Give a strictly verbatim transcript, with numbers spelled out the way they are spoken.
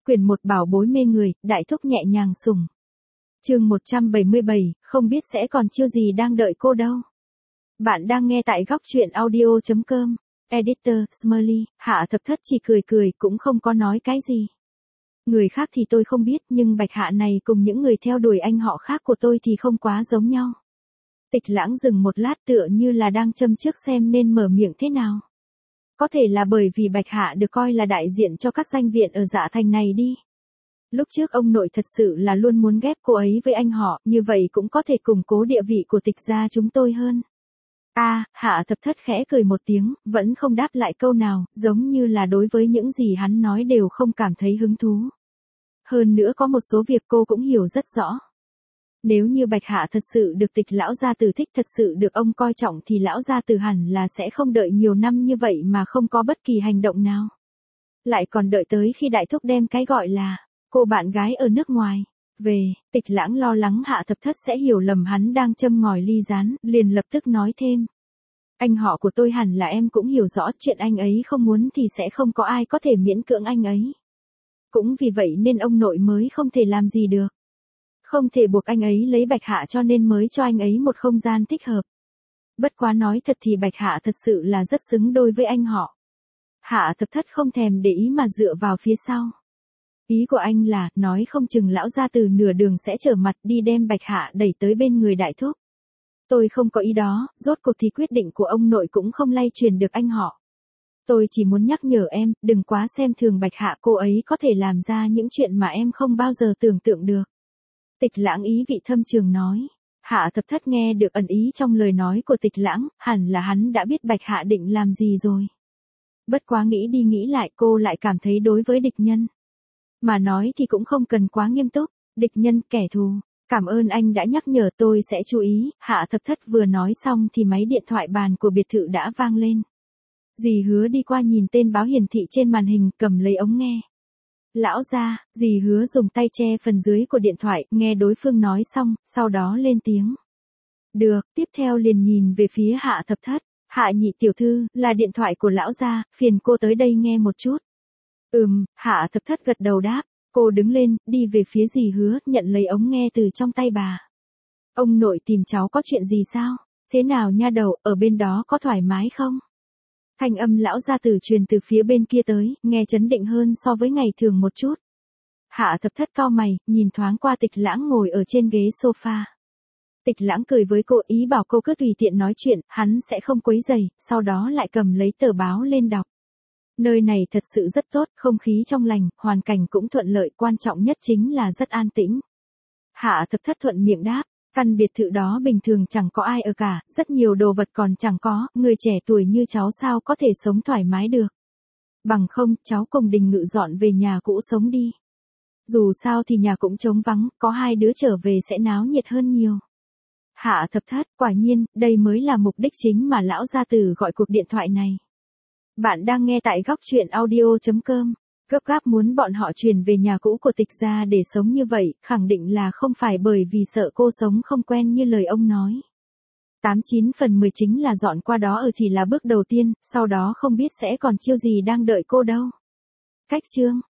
Quyển một bảo bối mê người, đại thúc nhẹ nhàng sủng. Chương một trăm bảy mươi bảy, không biết sẽ còn chiêu gì đang đợi cô đâu. Bạn đang nghe tại góc truyện audio chấm com. Editor, Smiley, Hạ Thập Thất chỉ cười cười cũng không có nói cái gì. Người khác thì tôi không biết nhưng Bạch Hạ này cùng những người theo đuổi anh họ khác của tôi thì không quá giống nhau. Tịch Lãng dừng một lát tựa như là đang châm trước xem nên mở miệng thế nào. Có thể là bởi vì Bạch Hạ được coi là đại diện cho các danh viện ở Dạ Thành này đi. Lúc trước ông nội thật sự là luôn muốn ghép cô ấy với anh họ, như vậy cũng có thể củng cố địa vị của Tịch gia chúng tôi hơn. A, à, Hạ Thập Thất khẽ cười một tiếng, vẫn không đáp lại câu nào, giống như là đối với những gì hắn nói đều không cảm thấy hứng thú. Hơn nữa có một số việc cô cũng hiểu rất rõ. Nếu như Bạch Hạ thật sự được Tịch lão gia tử thích, thật sự được ông coi trọng thì lão gia tử hẳn là sẽ không đợi nhiều năm như vậy mà không có bất kỳ hành động nào. Lại còn đợi tới khi đại thúc đem cái gọi là cô bạn gái ở nước ngoài về. Tịch Lãng lo lắng Hạ Thập Thất sẽ hiểu lầm hắn đang châm ngòi ly rán, liền lập tức nói thêm. Anh họ của tôi hẳn là em cũng hiểu rõ, chuyện anh ấy không muốn thì sẽ không có ai có thể miễn cưỡng anh ấy. Cũng vì vậy nên ông nội mới không thể làm gì được. Không thể buộc anh ấy lấy Bạch Hạ cho nên mới cho anh ấy một không gian thích hợp. Bất quá nói thật thì Bạch Hạ thật sự là rất xứng đôi với anh họ. Hạ Thập Thất không thèm để ý mà dựa vào phía sau. Ý của anh là, nói không chừng lão gia từ nửa đường sẽ trở mặt đi đem Bạch Hạ đẩy tới bên người đại thúc. Tôi không có ý đó, rốt cuộc thì quyết định của ông nội cũng không lay truyền được anh họ. Tôi chỉ muốn nhắc nhở em, đừng quá xem thường Bạch Hạ, cô ấy có thể làm ra những chuyện mà em không bao giờ tưởng tượng được. Tịch Lãng ý vị thâm trường nói. Hạ Thập Thất nghe được ẩn ý trong lời nói của Tịch Lãng, hẳn là hắn đã biết Bạch Hạ định làm gì rồi. Bất quá nghĩ đi nghĩ lại cô lại cảm thấy đối với địch nhân mà nói thì cũng không cần quá nghiêm túc. Địch nhân, kẻ thù. Cảm ơn anh đã nhắc nhở, tôi sẽ chú ý. Hạ Thập Thất vừa nói xong thì máy điện thoại bàn của biệt thự đã vang lên. Dì Hứa đi qua nhìn tên báo hiển thị trên màn hình, cầm lấy ống nghe. Lão gia, dì Hứa dùng tay che phần dưới của điện thoại, nghe đối phương nói xong, sau đó lên tiếng. Được, tiếp theo liền nhìn về phía Hạ Thập Thất. Hạ nhị tiểu thư, là điện thoại của lão gia, phiền cô tới đây nghe một chút. Ừm, Hạ Thập Thất gật đầu đáp. Cô đứng lên, đi về phía dì Hứa, nhận lấy ống nghe từ trong tay bà. Ông nội tìm cháu có chuyện gì sao? Thế nào nha đầu, ở bên đó có thoải mái không? Thanh âm lão gia tử truyền từ phía bên kia tới, nghe chấn định hơn so với ngày thường một chút. Hạ Thập Thất cau mày, nhìn thoáng qua Tịch Lãng ngồi ở trên ghế sofa. Tịch Lãng cười với cô, ý bảo cô cứ tùy tiện nói chuyện, hắn sẽ không quấy rầy, sau đó lại cầm lấy tờ báo lên đọc. Nơi này thật sự rất tốt, không khí trong lành, hoàn cảnh cũng thuận lợi, quan trọng nhất chính là rất an tĩnh. Hạ Thập Thất thuận miệng đáp, căn biệt thự đó bình thường chẳng có ai ở cả, rất nhiều đồ vật còn chẳng có, người trẻ tuổi như cháu sao có thể sống thoải mái được. Bằng không, cháu cùng Đình Ngự dọn về nhà cũ sống đi. Dù sao thì nhà cũng trống vắng, có hai đứa trở về sẽ náo nhiệt hơn nhiều. Hạ Thập Thất, quả nhiên, đây mới là mục đích chính mà lão gia tử gọi cuộc điện thoại này. Bạn đang nghe tại góc truyện audio chấm com. Gấp gáp muốn bọn họ chuyển về nhà cũ của Tịch gia để sống như vậy, khẳng định là không phải bởi vì sợ cô sống không quen như lời ông nói. tám chín phần mười chính là dọn qua đó ở chỉ là bước đầu tiên, sau đó không biết sẽ còn chiêu gì đang đợi cô đâu. Cách chương